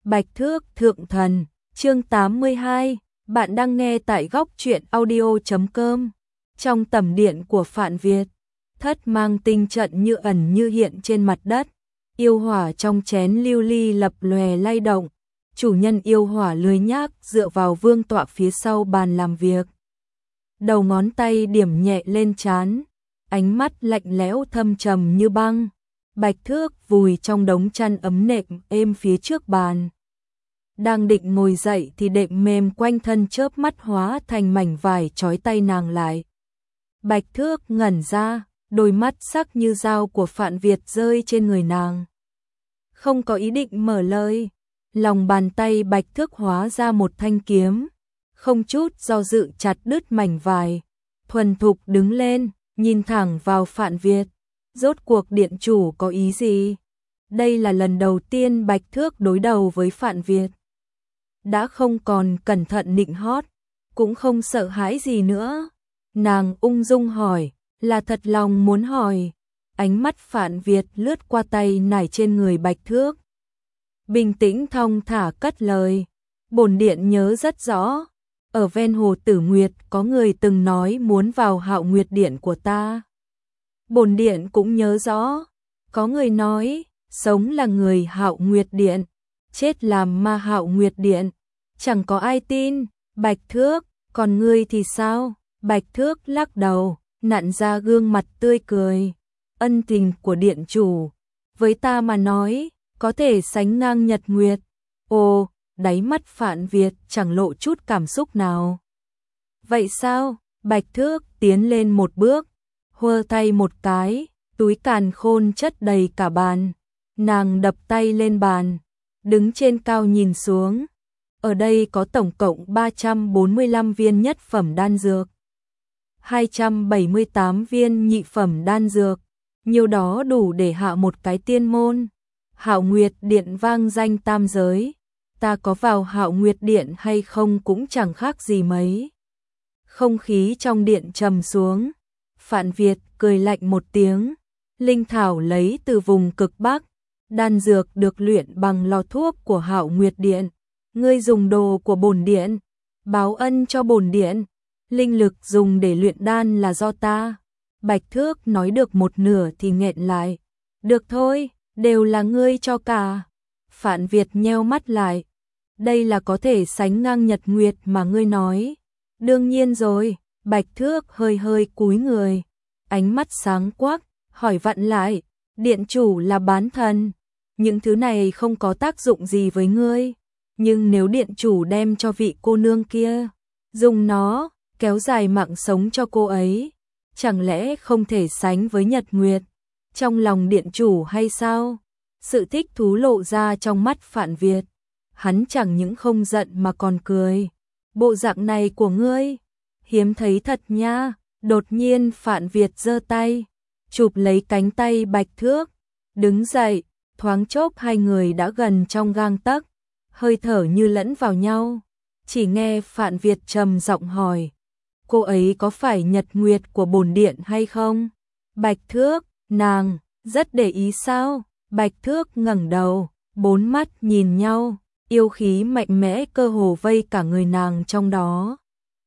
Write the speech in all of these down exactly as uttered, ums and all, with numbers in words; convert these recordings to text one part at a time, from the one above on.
Bạch Thước Thượng Thần, chương tám mươi hai, bạn đang nghe tại góc truyện audio chấm com. Trong tầm điện của Phạn Việt, thất mang tinh trận như ẩn như hiện trên mặt đất, yêu hỏa trong chén lưu ly lập lòe lay động. Chủ nhân yêu hỏa lười nhác dựa vào vương tọa phía sau bàn làm việc. Đầu ngón tay điểm nhẹ lên trán, ánh mắt lạnh lẽo thâm trầm như băng. Bạch Thước vùi trong đống chăn ấm nệm êm phía trước bàn. Đang định ngồi dậy thì đệm mềm quanh thân chớp mắt hóa thành mảnh vải trói tay nàng lại. Bạch Thước ngẩn ra, đôi mắt sắc như dao của Phạn Việt rơi trên người nàng. Không có ý định mở lời, lòng bàn tay Bạch Thước hóa ra một thanh kiếm, không chút do dự chặt đứt mảnh vải, thuần thục đứng lên, nhìn thẳng vào Phạn Việt. Rốt cuộc điện chủ có ý gì? Đây là lần đầu tiên Bạch Thước đối đầu với Phạn Việt. Đã không còn cẩn thận nịnh hót, cũng không sợ hãi gì nữa. Nàng ung dung hỏi, là thật lòng muốn hỏi. Ánh mắt Phạn Việt lướt qua tay nải trên người Bạch Thước. Bình tĩnh thong thả cất lời, bổn điện nhớ rất rõ, ở ven hồ Tử Nguyệt có người từng nói muốn vào Hạo Nguyệt điện của ta. Bổn điện cũng nhớ rõ, có người nói, sống là người Hạo Nguyệt điện, chết làm ma Hạo Nguyệt điện. Chẳng có ai tin. Bạch Thước, còn ngươi thì sao? Bạch Thước lắc đầu, nặn ra gương mặt tươi cười. Ân tình của điện chủ, với ta mà nói, có thể sánh ngang nhật nguyệt. Ồ, đáy mắt Phạn Việt chẳng lộ chút cảm xúc nào. Vậy sao? Bạch Thước tiến lên một bước, hơ tay một cái, túi càn khôn chất đầy cả bàn. Nàng đập tay lên bàn, đứng trên cao nhìn xuống. Ở đây có tổng cộng ba trăm bốn mươi lăm viên nhất phẩm đan dược, hai trăm bảy mươi tám viên nhị phẩm đan dược, nhiều đó đủ để hạ một cái tiên môn. Hạo Nguyệt điện vang danh tam giới, ta có vào Hạo Nguyệt điện hay không cũng chẳng khác gì mấy. Không khí trong điện trầm xuống, Phạn Việt cười lạnh một tiếng. Linh thảo lấy từ vùng cực Bắc, đan dược được luyện bằng lò thuốc của Hạo Nguyệt điện. Ngươi dùng đồ của bổn điện, báo ân cho bổn điện. Linh lực dùng để luyện đan là do ta. Bạch Thước nói được một nửa thì nghẹn lại. Được thôi, đều là ngươi cho cả. Phạn Việt nheo mắt lại. Đây là có thể sánh ngang nhật nguyệt mà ngươi nói. Đương nhiên rồi. Bạch Thước hơi hơi cúi người, ánh mắt sáng quắc, hỏi vặn lại. Điện chủ là bán thần, những thứ này không có tác dụng gì với ngươi. Nhưng nếu điện chủ đem cho vị cô nương kia, dùng nó, kéo dài mạng sống cho cô ấy, chẳng lẽ không thể sánh với nhật nguyệt? Trong lòng điện chủ hay sao? Sự thích thú lộ ra trong mắt Phạn Việt. Hắn chẳng những không giận mà còn cười. Bộ dạng này của ngươi, hiếm thấy thật nha. Đột nhiên Phạn Việt giơ tay, chụp lấy cánh tay Bạch Thước, đứng dậy, thoáng chốc hai người đã gần trong gang tấc, hơi thở như lẫn vào nhau. Chỉ nghe Phạn Việt trầm giọng hỏi, cô ấy có phải nhật nguyệt của bổn điện hay không? Bạch Thước, nàng rất để ý sao? Bạch Thước ngẩng đầu, bốn mắt nhìn nhau, yêu khí mạnh mẽ cơ hồ vây cả người nàng trong đó.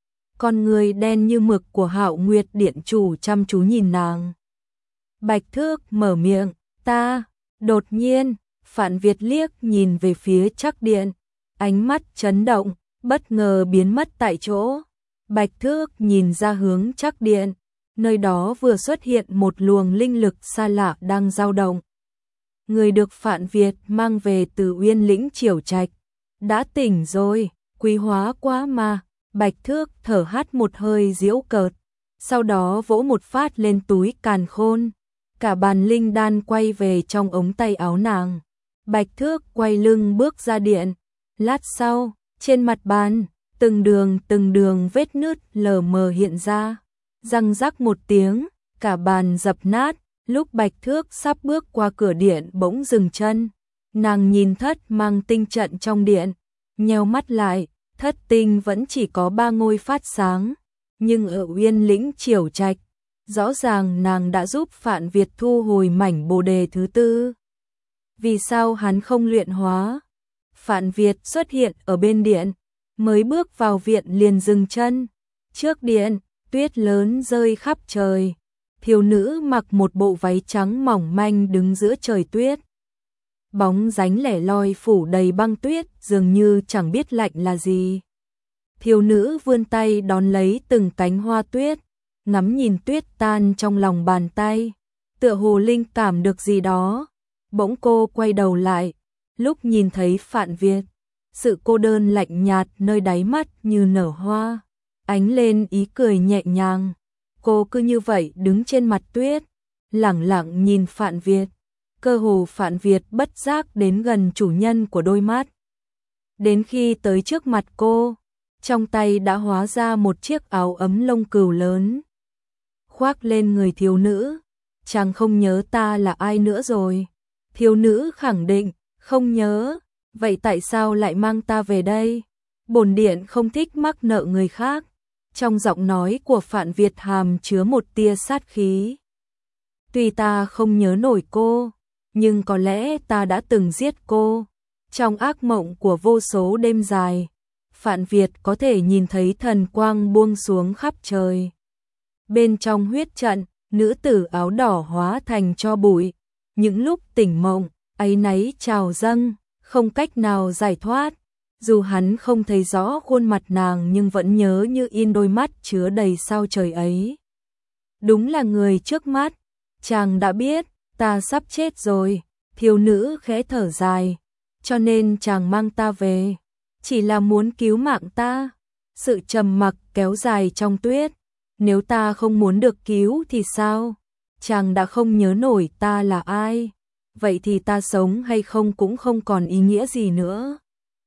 Con người đen như mực của Hạo Nguyệt điện chủ chăm chú nhìn nàng. Bạch Thước mở miệng, ta. Đột nhiên, Phạn Việt liếc nhìn về phía Trắc điện, ánh mắt chấn động, bất ngờ biến mất tại chỗ. Bạch Thước nhìn ra hướng Trắc điện, nơi đó vừa xuất hiện một luồng linh lực xa lạ đang dao động. Người được Phạn Việt mang về từ Uyên Lĩnh Triều Trạch, đã tỉnh rồi, quý hóa quá mà. Bạch Thước thở hắt một hơi giễu cợt, sau đó vỗ một phát lên túi càn khôn. Cả bàn linh đan quay về trong ống tay áo nàng. Bạch Thước quay lưng bước ra điện. Lát sau, trên mặt bàn, từng đường từng đường vết nứt lờ mờ hiện ra. Răng rắc một tiếng, cả bàn dập nát. Lúc Bạch Thước sắp bước qua cửa điện bỗng dừng chân. Nàng nhìn thất mang tinh trận trong điện, nheo mắt lại. Thất tinh vẫn chỉ có ba ngôi phát sáng, nhưng ở Uyên Lĩnh Triều Trạch, rõ ràng nàng đã giúp Phạn Việt thu hồi mảnh bồ đề thứ tư. Vì sao hắn không luyện hóa? Phạn Việt xuất hiện ở bên điện, mới bước vào viện liền dừng chân. Trước điện, tuyết lớn rơi khắp trời. Thiếu nữ mặc một bộ váy trắng mỏng manh đứng giữa trời tuyết. Bóng dáng lẻ loi phủ đầy băng tuyết, dường như chẳng biết lạnh là gì. Thiếu nữ vươn tay đón lấy từng cánh hoa tuyết, ngắm nhìn tuyết tan trong lòng bàn tay, tựa hồ linh cảm được gì đó. Bỗng cô quay đầu lại, lúc nhìn thấy Phạn Việt, sự cô đơn lạnh nhạt nơi đáy mắt như nở hoa, ánh lên ý cười nhẹ nhàng. Cô cứ như vậy đứng trên mặt tuyết, lẳng lặng nhìn Phạn Việt, cơ hồ Phạn Việt bất giác đến gần chủ nhân của đôi mắt. Đến khi tới trước mặt cô, trong tay đã hóa ra một chiếc áo ấm lông cừu lớn, khoác lên người thiếu nữ. Chàng không nhớ ta là ai nữa rồi. Thiếu nữ khẳng định, không nhớ. Vậy tại sao lại mang ta về đây? Bổn điện không thích mắc nợ người khác. Trong giọng nói của Phạn Việt hàm chứa một tia sát khí. Tuy ta không nhớ nổi cô, nhưng có lẽ ta đã từng giết cô. Trong ác mộng của vô số đêm dài, Phạn Việt có thể nhìn thấy thần quang buông xuống khắp trời. Bên trong huyết trận, nữ tử áo đỏ hóa thành tro bụi. Những lúc tỉnh mộng, áy náy trào dâng, không cách nào giải thoát. Dù hắn không thấy rõ khuôn mặt nàng nhưng vẫn nhớ như in đôi mắt chứa đầy sao trời ấy. Đúng là người trước mắt. Chàng đã biết, ta sắp chết rồi. Thiếu nữ khẽ thở dài. Cho nên chàng mang ta về, chỉ là muốn cứu mạng ta. Sự trầm mặc kéo dài trong tuyết. Nếu ta không muốn được cứu thì sao? Chàng đã không nhớ nổi ta là ai. Vậy thì ta sống hay không cũng không còn ý nghĩa gì nữa.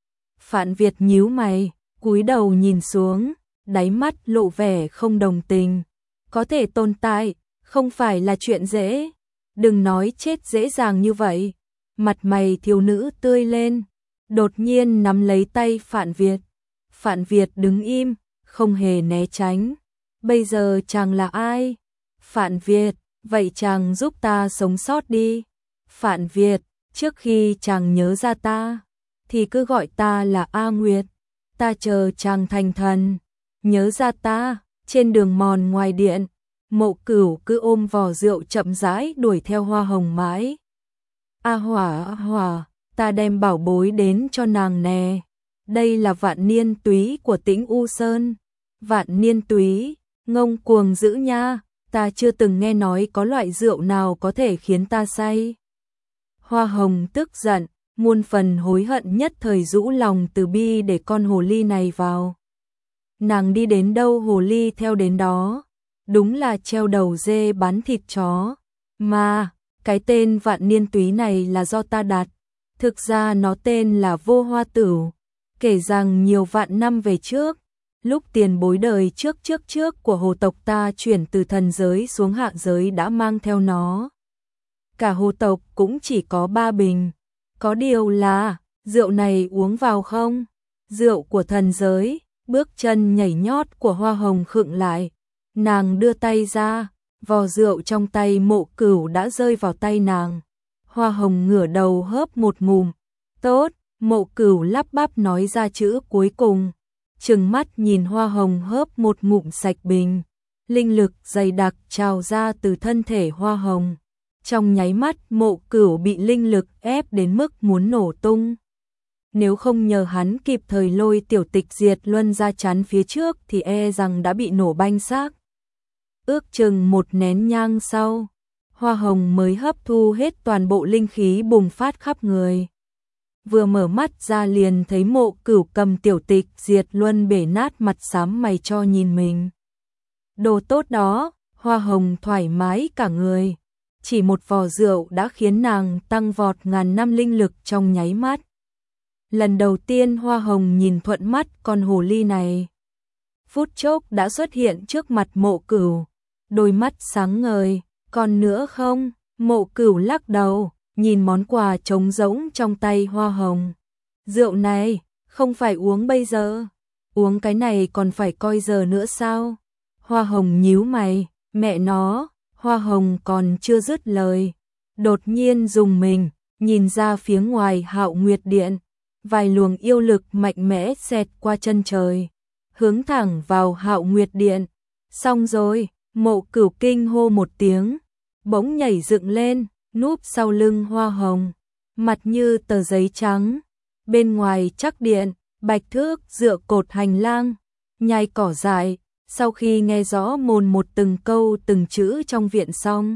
Phạn Việt nhíu mày, cúi đầu nhìn xuống, đáy mắt lộ vẻ không đồng tình. Có thể tồn tại, không phải là chuyện dễ. Đừng nói chết dễ dàng như vậy. Mặt mày thiếu nữ tươi lên, đột nhiên nắm lấy tay Phạn Việt. Phạn Việt đứng im, không hề né tránh. Bây giờ chàng là ai? Phạn Việt, vậy chàng giúp ta sống sót đi. Phạn Việt, trước khi chàng nhớ ra ta, thì cứ gọi ta là A Nguyệt. Ta chờ chàng thành thần, nhớ ra ta. Trên đường mòn ngoài điện, Mộ Cửu cứ ôm vò rượu chậm rãi đuổi theo Hoa Hồng mãi. A Hỏa, A Hỏa, ta đem bảo bối đến cho nàng nè. Đây là Vạn Niên Túy của Tĩnh U Sơn. Vạn Niên Túy, ngông cuồng dữ nha, ta chưa từng nghe nói có loại rượu nào có thể khiến ta say. Hoa Hồng tức giận, muôn phần hối hận, nhất thời rũ lòng từ bi để con hồ ly này vào. Nàng đi đến đâu hồ ly theo đến đó, đúng là treo đầu dê bán thịt chó. Mà, cái tên Vạn Niên Túy này là do ta đặt, thực ra nó tên là Vô Hoa Tửu. Kể rằng nhiều vạn năm về trước, lúc tiền bối đời trước trước trước của hồ tộc ta chuyển từ thần giới xuống hạ giới đã mang theo nó. Cả hồ tộc cũng chỉ có ba bình. Có điều là, rượu này uống vào không? Rượu của thần giới. Bước chân nhảy nhót của Hoa Hồng khựng lại. Nàng đưa tay ra, vò rượu trong tay Mộ Cửu đã rơi vào tay nàng. Hoa Hồng ngửa đầu hớp một ngụm. Tốt, Mộ Cửu lắp bắp nói ra chữ cuối cùng. Trừng mắt nhìn Hoa Hồng hớp một ngụm sạch bình. Linh lực dày đặc trào ra từ thân thể Hoa Hồng. Trong nháy mắt Mộ Cửu bị linh lực ép đến mức muốn nổ tung. Nếu không nhờ hắn kịp thời lôi Tiểu Tịch Diệt Luân ra chắn phía trước thì e rằng đã bị nổ banh xác. Ước chừng một nén nhang sau, Hoa Hồng mới hấp thu hết toàn bộ linh khí bùng phát khắp người. Vừa mở mắt ra liền thấy Mộ Cửu cầm Tiểu Tịch Diệt Luân bể nát, mặt xám mày cho nhìn mình. Đồ tốt đó, Hoa Hồng thoải mái cả người. Chỉ một vò rượu đã khiến nàng tăng vọt ngàn năm linh lực trong nháy mắt. Lần đầu tiên Hoa Hồng nhìn thuận mắt con hồ ly này. Phút chốc đã xuất hiện trước mặt Mộ Cửu. Đôi mắt sáng ngời. Còn nữa không? Mộ Cửu lắc đầu, nhìn món quà trống rỗng trong tay Hoa Hồng. Rượu này, không phải uống bây giờ. Uống cái này còn phải coi giờ nữa sao? Hoa Hồng nhíu mày. Mẹ nó, Hoa Hồng còn chưa dứt lời. Đột nhiên rùng mình, nhìn ra phía ngoài Hạo Nguyệt Điện. vài luồng yêu lực mạnh mẽ xẹt qua chân trời, hướng thẳng vào Hạo Nguyệt Điện. Xong rồi, Mộ Cửu kinh hô một tiếng, bỗng nhảy dựng lên, núp sau lưng Hoa Hồng, mặt như tờ giấy trắng. Bên ngoài chắc điện, Bạch Thước dựa cột hành lang, nhai cỏ dại, sau khi nghe rõ mồn một từng câu từng chữ trong viện xong.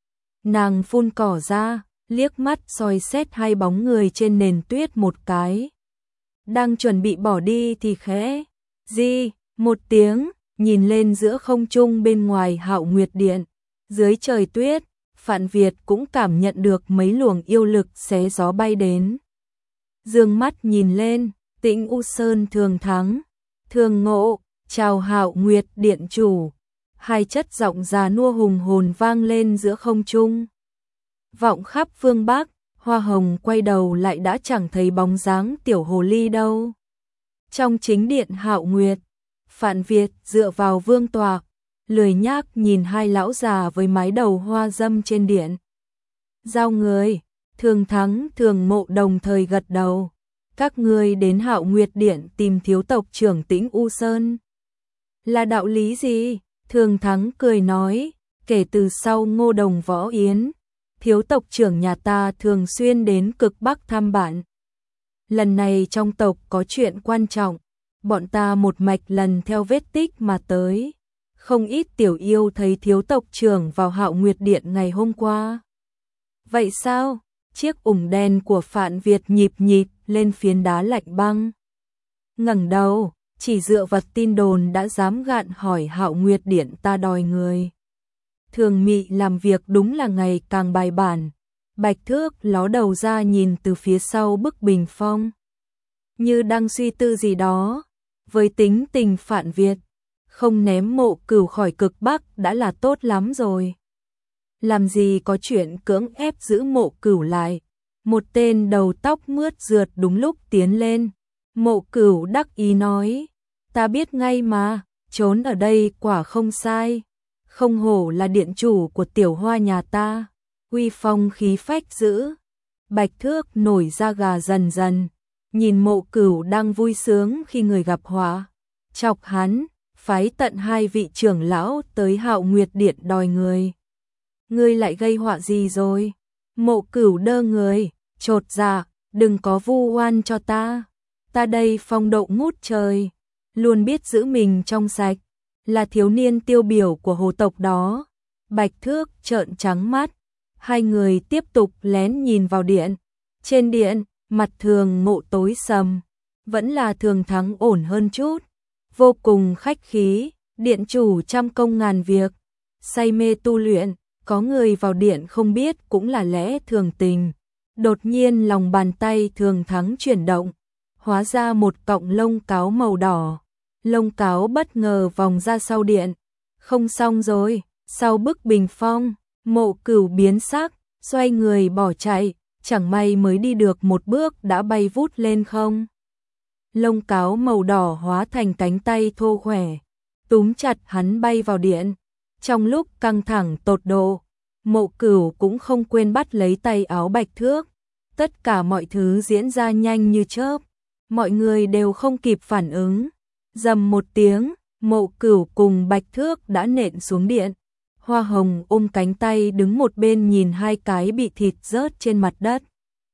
Nàng phun cỏ ra, liếc mắt soi xét hai bóng người trên nền tuyết một cái. Đang chuẩn bị bỏ đi thì khẽ, di, một tiếng, nhìn lên giữa không trung bên ngoài Hạo Nguyệt Điện. Dưới trời tuyết, Phạn Việt cũng cảm nhận được mấy luồng yêu lực xé gió bay đến. Dương mắt nhìn lên, Tĩnh U Sơn Thường Thắng, Thường Ngộ, chào Hạo Nguyệt Điện chủ. Hai chất giọng già nua hùng hồn vang lên giữa không trung, vọng khắp phương Bắc. Hoa Hồng quay đầu lại đã chẳng thấy bóng dáng tiểu hồ ly đâu. Trong chính điện Hạo Nguyệt, Phạn Việt dựa vào vương tọa, lười nhác nhìn hai lão già với mái đầu hoa dâm trên điện. Giao người, Thường Thắng Thường Mộ đồng thời gật đầu. Các ngươi đến Hạo Nguyệt Điện tìm thiếu tộc trưởng Tĩnh U Sơn. Là đạo lý gì? Thường Thắng cười nói, kể từ sau Ngô Đồng Võ Yến, thiếu tộc trưởng nhà ta thường xuyên đến cực Bắc thăm bạn. Lần này trong tộc có chuyện quan trọng, bọn ta một mạch lần theo vết tích mà tới. Không ít tiểu yêu thấy thiếu tộc trưởng vào Hạo Nguyệt Điện ngày hôm qua. Vậy sao? Chiếc ủng đen của Phạn Việt nhịp nhịp lên phiến đá lạnh băng. Ngẩng đầu, chỉ dựa vật tin đồn đã dám gạn hỏi Hạo Nguyệt Điện ta đòi người. Thường Mị làm việc đúng là ngày càng bài bản. Bạch Thước ló đầu ra nhìn từ phía sau bức bình phong, như đang suy tư gì đó. Với tính tình Phạn Việt, không ném Mộ Cửu khỏi cực Bắc đã là tốt lắm rồi. Làm gì có chuyện cưỡng ép giữ Mộ Cửu lại. Một tên đầu tóc mướt rượt đúng lúc tiến lên. Mộ Cửu đắc ý nói, ta biết ngay mà, trốn ở đây quả không sai. Không hổ là điện chủ của tiểu hoa nhà ta, uy phong khí phách dữ. Bạch Thước nổi da gà dần dần, nhìn Mộ Cửu đang vui sướng khi người gặp họa, chọc hắn, phái tận hai vị trưởng lão tới Hạo Nguyệt Điện đòi người. Ngươi lại gây họa gì rồi? Mộ Cửu đơ người, chột dạ, đừng có vu oan cho ta. Ta đây phong độ ngút trời, luôn biết giữ mình trong sạch, là thiếu niên tiêu biểu của hồ tộc đó. Bạch Thước trợn trắng mắt, hai người tiếp tục lén nhìn vào điện. Trên điện, mặt Thường Ngộ tối sầm, vẫn là Thường Thắng ổn hơn chút, vô cùng khách khí, điện chủ trăm công ngàn việc, say mê tu luyện, có người vào điện không biết cũng là lẽ thường tình. Đột nhiên lòng bàn tay Thường Thắng chuyển động, hóa ra một cọng lông cáo màu đỏ. Lông cáo bất ngờ vòng ra sau điện. Không xong rồi, sau bức bình phong, Mộ Cửu biến sắc, xoay người bỏ chạy, chẳng may mới đi được một bước đã bay vút lên không. Lông cáo màu đỏ hóa thành cánh tay thô khỏe, túm chặt hắn bay vào điện. Trong lúc căng thẳng tột độ, Mộ Cửu cũng không quên bắt lấy tay áo Bạch Thước. Tất cả mọi thứ diễn ra nhanh như chớp, mọi người đều không kịp phản ứng. Rầm một tiếng, Mộ Cửu cùng Bạch Thước đã nện xuống điện. Hoa Hồng ôm cánh tay đứng một bên nhìn hai cái bị thịt rớt trên mặt đất,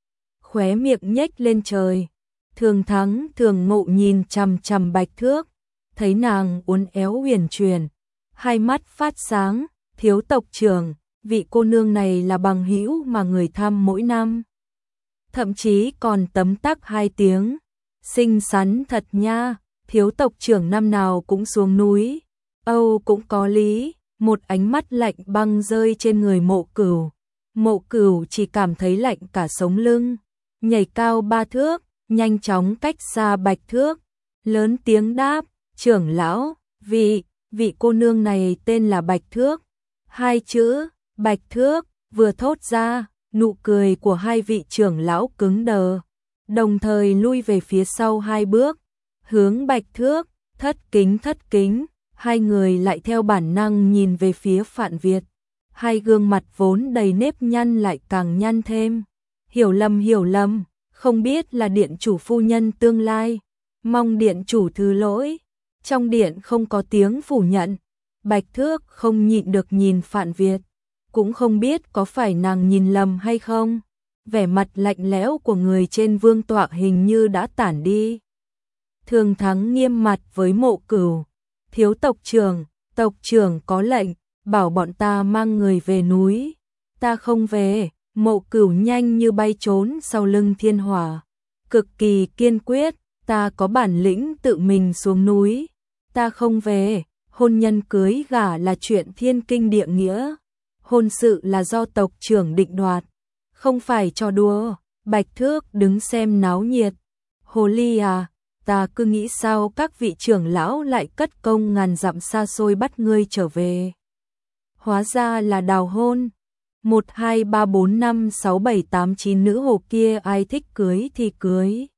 khóe miệng nhếch lên trời. Thường Thắng Thường Ngộ nhìn chằm chằm Bạch Thước, thấy nàng uốn éo huyền chuyển, hai mắt phát sáng. Thiếu tộc trưởng, vị cô nương này là bằng hữu mà người thăm mỗi năm, thậm chí còn tấm tắc hai tiếng. Xinh xắn thật nha, thiếu tộc trưởng năm nào cũng xuống núi. Âu cũng có lý. Một ánh mắt lạnh băng rơi trên người Mộ Cửu. Mộ Cửu chỉ cảm thấy lạnh cả sống lưng, nhảy cao ba thước, nhanh chóng cách xa Bạch Thước, lớn tiếng đáp, trưởng lão, vị, vị cô nương này tên là Bạch Thước. Hai chữ, Bạch Thước, vừa thốt ra, nụ cười của hai vị trưởng lão cứng đờ, đồng thời lui về phía sau hai bước, hướng Bạch Thước, thất kính thất kính. Hai người lại theo bản năng nhìn về phía Phạn Việt. Hai gương mặt vốn đầy nếp nhăn lại càng nhăn thêm. Hiểu lầm hiểu lầm, không biết là điện chủ phu nhân tương lai, mong điện chủ thứ lỗi. Trong điện không có tiếng phủ nhận, Bạch Thước không nhịn được nhìn Phạn Việt, cũng không biết có phải nàng nhìn lầm hay không. Vẻ mặt lạnh lẽo của người trên vương tọa hình như đã tản đi. Thường Thắng nghiêm mặt với Mộ Cửu, thiếu tộc trưởng, tộc trưởng có lệnh, bảo bọn ta mang người về núi. Ta không về. Mộ Cửu nhanh như bay trốn sau lưng Thiên Hỏa, cực kỳ kiên quyết, ta có bản lĩnh tự mình xuống núi. Ta không về. Hôn nhân cưới gả là chuyện thiên kinh địa nghĩa, hôn sự là do tộc trưởng định đoạt, không phải trò đùa. Bạch Thước đứng xem náo nhiệt. Hồ ly à, ta cứ nghĩ sao các vị trưởng lão lại cất công ngàn dặm xa xôi bắt ngươi trở về. Hóa ra là đào hôn. Một, hai, ba, bốn, năm, sáu, bảy, tám, chín nữ hồ kia ai thích cưới thì cưới.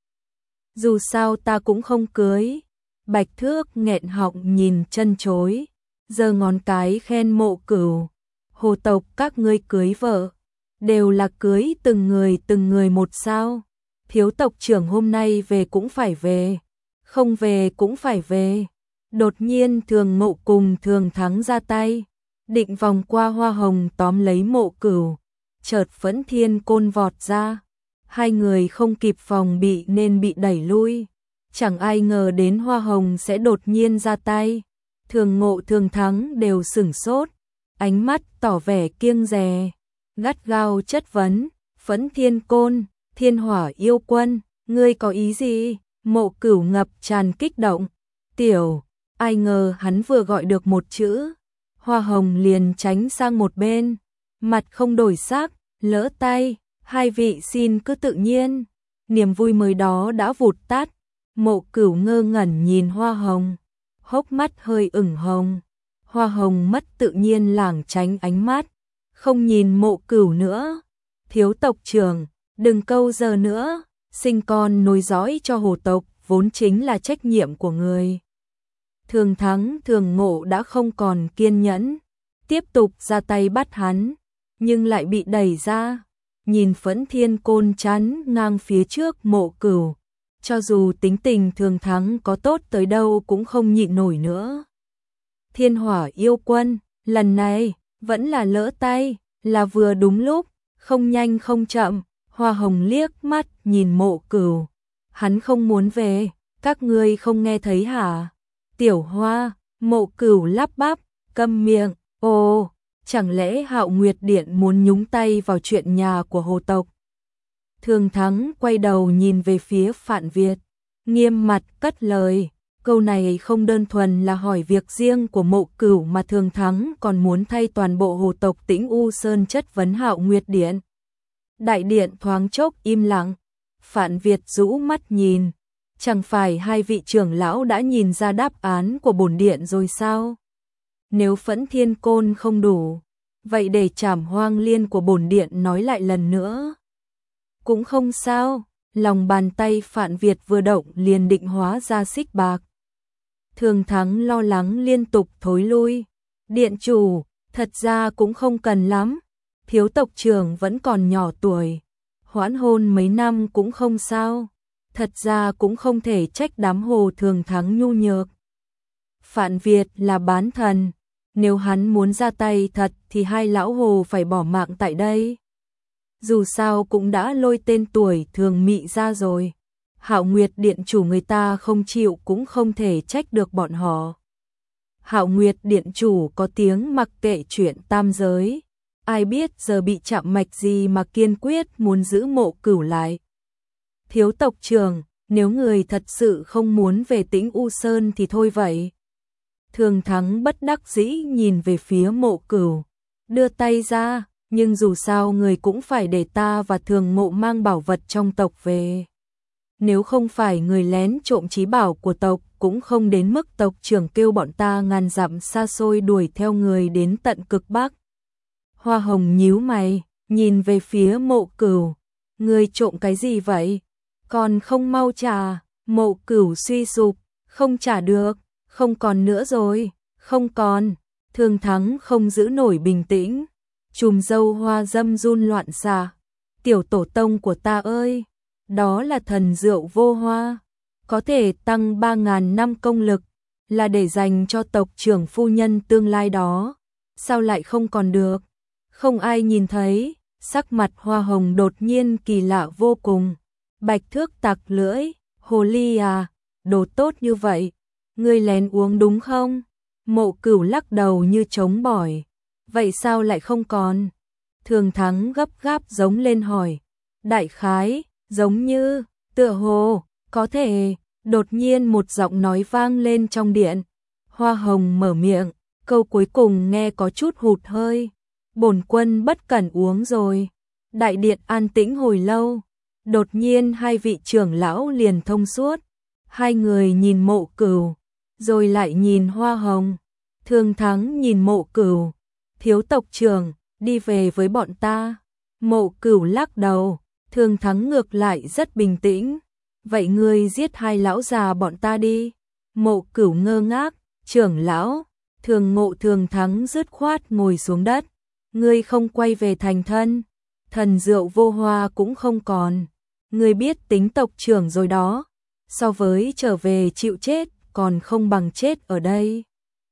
Dù sao ta cũng không cưới. Bạch Thước nghẹn họng nhìn chân chối, giơ ngón cái khen Mộ Cửu. Hồ tộc các ngươi cưới vợ, đều là cưới từng người từng người một sao. Thiếu tộc trưởng hôm nay về cũng phải về, không về cũng phải về. Đột nhiên Thường Mộ cùng Thường Thắng ra tay, định vòng qua Hoa Hồng tóm lấy Mộ Cửu, chợt Phẫn Thiên Côn vọt ra. Hai người không kịp phòng bị nên bị đẩy lui. Chẳng ai ngờ đến Hoa Hồng sẽ đột nhiên ra tay. Thường Ngộ Thường Thắng đều sửng sốt, ánh mắt tỏ vẻ kiêng dè, gắt gao chất vấn. Phẫn Thiên Côn, Thiên Hỏa yêu quân, ngươi có ý gì? Mộ Cửu ngập tràn kích động. Tiểu, ai ngờ hắn vừa gọi được một chữ, Hoa Hồng liền tránh sang một bên, mặt không đổi sắc, lỡ tay. Hai vị xin cứ tự nhiên. Niềm vui mới đó đã vụt tắt. Mộ Cửu ngơ ngẩn nhìn Hoa Hồng, hốc mắt hơi ửng hồng. Hoa Hồng mất tự nhiên lảng tránh ánh mắt, không nhìn Mộ Cửu nữa. Thiếu tộc trưởng, đừng câu giờ nữa, sinh con nối dõi cho hồ tộc vốn chính là trách nhiệm của người. Thường Thắng Thường Ngộ đã không còn kiên nhẫn, tiếp tục ra tay bắt hắn, nhưng lại bị đẩy ra. Nhìn Phẫn Thiên Côn chắn ngang phía trước Mộ Cửu, cho dù tính tình Thường Thắng có tốt tới đâu cũng không nhịn nổi nữa. Thiên Hỏa yêu quân, lần này vẫn là lỡ tay, là vừa đúng lúc, không nhanh không chậm. Hoa Hồng liếc mắt nhìn Mộ Cửu, hắn không muốn về, các ngươi không nghe thấy hả? Tiểu Hoa, Mộ Cửu lắp bắp, câm miệng. Ồ, chẳng lẽ Hạo Nguyệt Điện muốn nhúng tay vào chuyện nhà của hồ tộc? Thường Thắng quay đầu nhìn về phía Phạn Việt, nghiêm mặt cất lời. Câu này không đơn thuần là hỏi việc riêng của Mộ Cửu mà Thường Thắng còn muốn thay toàn bộ hồ tộc Tĩnh U Sơn chất vấn Hạo Nguyệt Điện. Đại điện thoáng chốc im lặng. Phạn Việt rũ mắt nhìn, chẳng phải hai vị trưởng lão đã nhìn ra đáp án của bổn điện rồi sao? Nếu Phẫn Thiên Côn không đủ, vậy để Trảm Hoang Liên của bổn điện nói lại lần nữa cũng không sao. Lòng bàn tay Phạn Việt vừa động liền định hóa ra xích bạc. Thường Thắng lo lắng liên tục thối lui. Điện chủ, thật ra cũng không cần lắm, thiếu tộc trưởng vẫn còn nhỏ tuổi, hoãn hôn mấy năm cũng không sao. Thật ra cũng không thể trách đám hồ Thường Thắng nhu nhược. Phạn Việt là bán thần, nếu hắn muốn ra tay thật thì hai lão hồ phải bỏ mạng tại đây. Dù sao cũng đã lôi tên tuổi Thường Mị ra rồi. Hạo Nguyệt Điện chủ người ta không chịu cũng không thể trách được bọn họ. Hạo Nguyệt Điện chủ có tiếng mặc kệ chuyện tam giới, ai biết giờ bị chạm mạch gì mà kiên quyết muốn giữ Mộ Cửu lại. Thiếu tộc trưởng, nếu người thật sự không muốn về Tĩnh U Sơn thì thôi vậy. Thường Thắng bất đắc dĩ nhìn về phía Mộ Cửu, đưa tay ra, nhưng dù sao người cũng phải để ta và Thường Ngộ mang bảo vật trong tộc về. Nếu không phải người lén trộm trí bảo của tộc, cũng không đến mức tộc trưởng kêu bọn ta ngàn dặm xa xôi đuổi theo người đến tận cực Bắc. Hoa Hồng nhíu mày, nhìn về phía Mộ Cửu, người trộm cái gì vậy? Còn không mau trả. Mộ Cửu suy sụp, không trả được, không còn nữa rồi, không còn. Thường Thắng không giữ nổi bình tĩnh, chùm râu hoa dâm run loạn xạ. Tiểu tổ tông của ta ơi, đó là thần rượu vô hoa, có thể tăng ba ngàn năm công lực, là để dành cho tộc trưởng phu nhân tương lai đó, sao lại không còn được? Không ai nhìn thấy, sắc mặt Hoa Hồng đột nhiên kỳ lạ vô cùng. Bạch Thước tặc lưỡi, hồ ly à, đồ tốt như vậy, ngươi lén uống đúng không? Mộ Cửu lắc đầu như trống bỏi, vậy sao lại không còn? Thường Thắng gấp gáp giống lên hỏi, đại khái, giống như, tựa hồ, có thể, đột nhiên một giọng nói vang lên trong điện. Hoa Hồng mở miệng, câu cuối cùng nghe có chút hụt hơi. Bổn quân bất cẩn uống rồi. Đại điện an tĩnh hồi lâu, đột nhiên hai vị trưởng lão liền thông suốt. Hai người nhìn Mộ Cửu, rồi lại nhìn Hoa Hồng. Thường Thắng nhìn Mộ Cửu, thiếu tộc trưởng, đi về với bọn ta. Mộ Cửu lắc đầu, Thường Thắng ngược lại rất bình tĩnh. Vậy ngươi giết hai lão già bọn ta đi. Mộ Cửu ngơ ngác, trưởng lão. Thường Ngộ Thường Thắng dứt khoát ngồi xuống đất. Ngươi không quay về thành thân, thần rượu vô hoa cũng không còn. Ngươi biết tính tộc trưởng rồi đó, so với trở về chịu chết còn không bằng chết ở đây.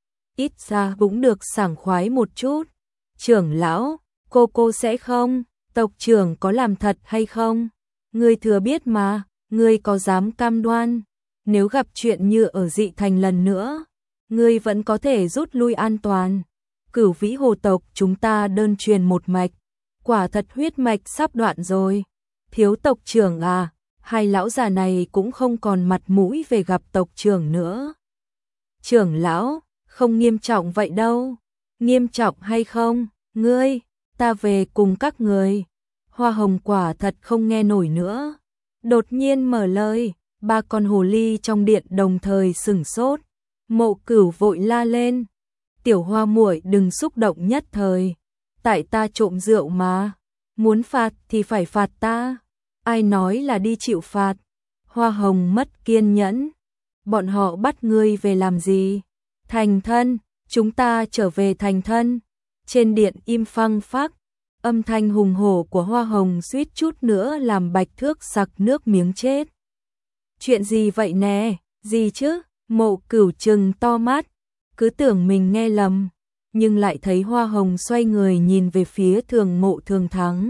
Ít ra cũng được sảng khoái một chút. Trưởng lão, cô cô sẽ không, tộc trưởng có làm thật hay không? Ngươi thừa biết mà, ngươi có dám cam đoan, nếu gặp chuyện như ở Dị Thành lần nữa, ngươi vẫn có thể rút lui an toàn. Cửu Vĩ Hồ tộc chúng ta đơn truyền một mạch, quả thật huyết mạch sắp đoạn rồi. Thiếu tộc trưởng à, hai lão già này cũng không còn mặt mũi về gặp tộc trưởng nữa. Trưởng lão, không nghiêm trọng vậy đâu. Nghiêm trọng hay không, ngươi, ta về cùng các người. Hoa Hồng quả thật không nghe nổi nữa. Đột nhiên mở lời, ba con hồ ly trong điện đồng thời sửng sốt. Mộ Cửu vội la lên, tiểu Hoa muội đừng xúc động nhất thời, tại ta trộm rượu mà, muốn phạt thì phải phạt ta, ai nói là đi chịu phạt. Hoa Hồng mất kiên nhẫn, bọn họ bắt ngươi về làm gì? Thành thân, chúng ta trở về thành thân. Trên điện im phăng phắc, âm thanh hùng hổ của Hoa Hồng suýt chút nữa làm Bạch Thước sặc nước miếng chết. Chuyện gì vậy nè, gì chứ? Mộ Cửu trừng to mắt, cứ tưởng mình nghe lầm, nhưng lại thấy Hoa Hồng xoay người nhìn về phía Thường Ngộ Thường Thắng.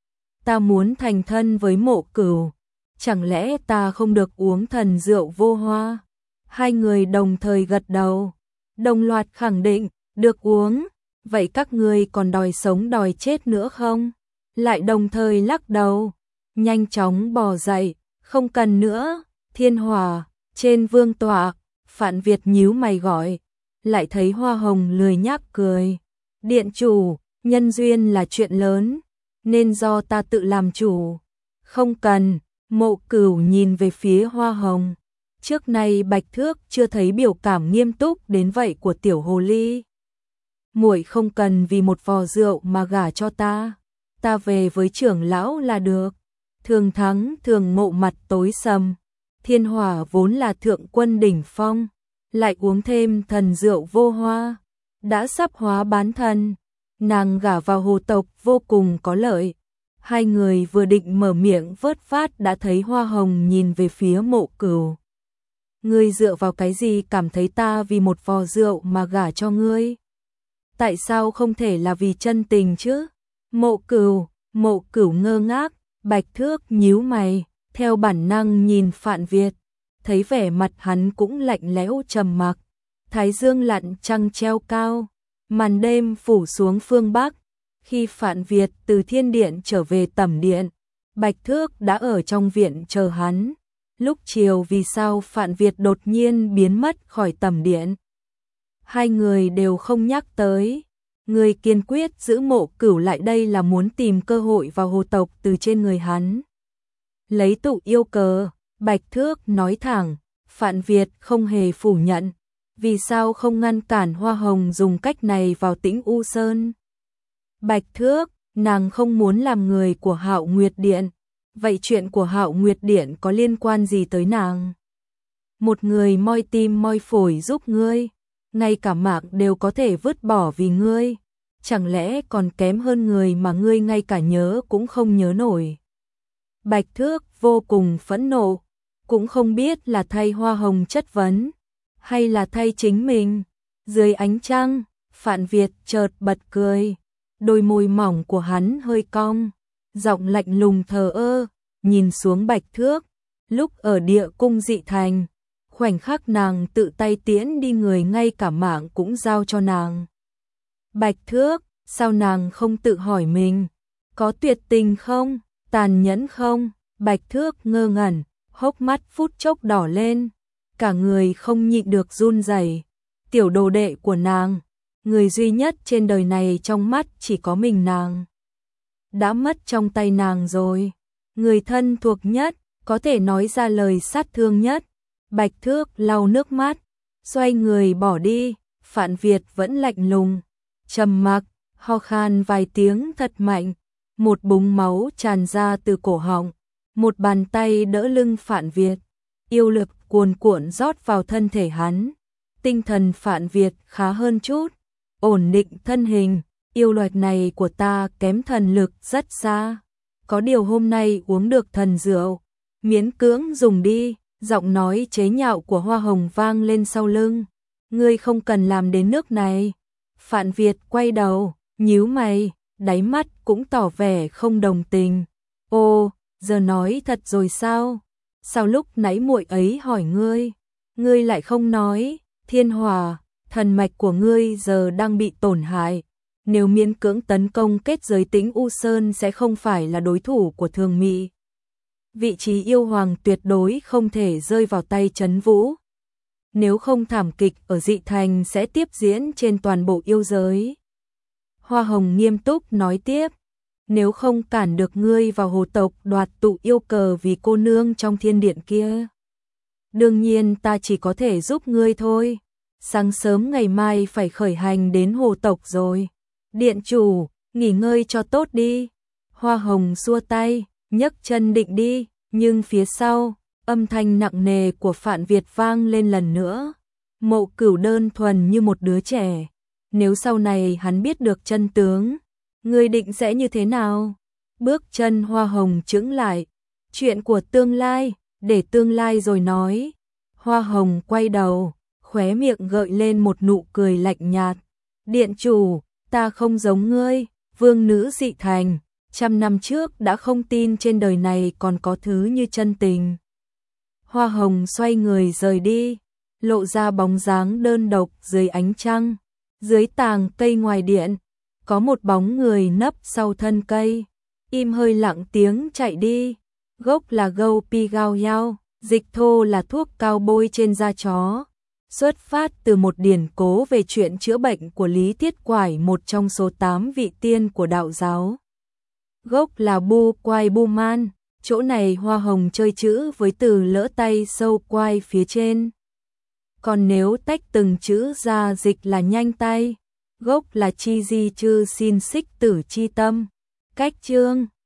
Ta muốn thành thân với Mộ Cửu, chẳng lẽ ta không được uống thần rượu vô hoa? Hai người đồng thời gật đầu, đồng loạt khẳng định, được uống. Vậy các ngươi còn đòi sống đòi chết nữa không? Lại đồng thời lắc đầu, nhanh chóng bò dậy, không cần nữa. Thiên Hòa, trên vương tọa, Phạn Việt nhíu mày gọi, lại thấy Hoa Hồng lười nhác cười. Điện chủ, nhân duyên là chuyện lớn, nên do ta tự làm chủ. Không cần. Mộ Cửu nhìn về phía Hoa Hồng. Trước nay Bạch Thước chưa thấy biểu cảm nghiêm túc đến vậy của tiểu hồ ly. Muội không cần vì một vò rượu mà gả cho ta, ta về với trưởng lão là được. Thường Thắng Thường Ngộ mặt tối sầm, Thiên Hỏa vốn là thượng quân đỉnh phong, lại uống thêm thần rượu vô hoa, đã sắp hóa bán thần, nàng gả vào hồ tộc vô cùng có lợi. Hai người vừa định mở miệng vớt phát đã thấy Hoa Hồng nhìn về phía Mộ Cửu. Ngươi dựa vào cái gì cảm thấy ta vì một vò rượu mà gả cho ngươi? Tại sao không thể là vì chân tình chứ? Mộ Cửu, Mộ Cửu ngơ ngác, Bạch Thước nhíu mày, theo bản năng nhìn Phạn Việt, thấy vẻ mặt hắn cũng lạnh lẽo trầm mặc. Thái dương lặn trăng treo cao, màn đêm phủ xuống phương Bắc. Khi Phạn Việt từ thiên điện trở về tẩm điện, Bạch Thước đã ở trong viện chờ hắn. Lúc chiều vì sao Phạn Việt đột nhiên biến mất khỏi tẩm điện? Hai người đều không nhắc tới. Người kiên quyết giữ Mộ Cửu lại đây là muốn tìm cơ hội vào hồ tộc từ trên người hắn. Lấy tụ yêu cờ, Bạch Thước nói thẳng, Phạn Việt không hề phủ nhận. Vì sao không ngăn cản Hoa Hồng dùng cách này vào Tĩnh U Sơn? Bạch Thước, nàng không muốn làm người của Hạo Nguyệt Điện. Vậy chuyện của Hạo Nguyệt Điện có liên quan gì tới nàng? Một người moi tim moi phổi giúp ngươi, ngay cả mạng đều có thể vứt bỏ vì ngươi, chẳng lẽ còn kém hơn người mà ngươi ngay cả nhớ cũng không nhớ nổi? Bạch Thước vô cùng phẫn nộ, cũng không biết là thay Hoa Hồng chất vấn, hay là thay chính mình. Dưới ánh trăng, Phạn Việt chợt bật cười, đôi môi mỏng của hắn hơi cong, giọng lạnh lùng thờ ơ, nhìn xuống Bạch Thước, lúc ở địa cung dị thành, khoảnh khắc nàng tự tay tiễn đi người ngay cả mạng cũng giao cho nàng. Bạch Thước, sao nàng không tự hỏi mình, có tuyệt tình không, tàn nhẫn không? Bạch Thước ngơ ngẩn, hốc mắt phút chốc đỏ lên, cả người không nhịn được run rẩy. Tiểu đồ đệ của nàng, người duy nhất trên đời này trong mắt chỉ có mình nàng, đã mất trong tay nàng rồi. Người thân thuộc nhất, có thể nói ra lời sát thương nhất. Bạch Thước lau nước mắt, xoay người bỏ đi. Phạn Việt vẫn lạnh lùng, trầm mặc, ho khan vài tiếng thật mạnh, một búng máu tràn ra từ cổ họng, một bàn tay đỡ lưng Phạn Việt, yêu lực cuồn cuộn rót vào thân thể hắn. Tinh thần Phạn Việt khá hơn chút, ổn định thân hình, yêu luật này của ta kém thần lực rất xa, có điều hôm nay uống được thần rượu, miễn cưỡng dùng đi. Giọng nói chế nhạo của Hoa Hồng vang lên sau lưng, ngươi không cần làm đến nước này. Phạn Việt quay đầu, nhíu mày, đáy mắt cũng tỏ vẻ không đồng tình. Ô, giờ nói thật rồi sao? Sao lúc nãy muội ấy hỏi ngươi, ngươi lại không nói? Thiên Hòa, thần mạch của ngươi giờ đang bị tổn hại, nếu miễn cưỡng tấn công kết giới Tĩnh U Sơn sẽ không phải là đối thủ của Thường Mị. Vị trí yêu hoàng tuyệt đối không thể rơi vào tay Trấn Vũ. Nếu không thảm kịch ở dị thành sẽ tiếp diễn trên toàn bộ yêu giới. Hoa Hồng nghiêm túc nói tiếp, nếu không cản được ngươi vào hồ tộc đoạt tụ yêu cờ vì cô nương trong thiên điện kia, đương nhiên ta chỉ có thể giúp ngươi thôi. Sáng sớm ngày mai phải khởi hành đến hồ tộc rồi. Điện chủ, nghỉ ngơi cho tốt đi. Hoa Hồng xua tay, nhấc chân định đi, nhưng phía sau, âm thanh nặng nề của Phạn Việt vang lên lần nữa. Mộ Cửu đơn thuần như một đứa trẻ, nếu sau này hắn biết được chân tướng, ngươi định sẽ như thế nào? Bước chân Hoa Hồng chững lại, chuyện của tương lai, để tương lai rồi nói. Hoa Hồng quay đầu, khóe miệng gợi lên một nụ cười lạnh nhạt. Điện chủ, ta không giống ngươi, vương nữ dị thành, trăm năm trước đã không tin trên đời này còn có thứ như chân tình. Hoa Hồng xoay người rời đi, lộ ra bóng dáng đơn độc dưới ánh trăng. Dưới tàng cây ngoài điện, có một bóng người nấp sau thân cây, im hơi lặng tiếng chạy đi. Gốc là gâu pi gao yao, dịch thô là thuốc cao bôi trên da chó. Xuất phát từ một điển cố về chuyện chữa bệnh của Lý Thiết Quải, một trong số tám vị tiên của đạo giáo. Gốc là bu quai bu man, chỗ này Hoa Hồng chơi chữ với từ lỡ tay sâu quai phía trên. Còn nếu tách từng chữ ra dịch là nhanh tay. Gốc là chi di chư xin xích tử chi tâm. Cách chương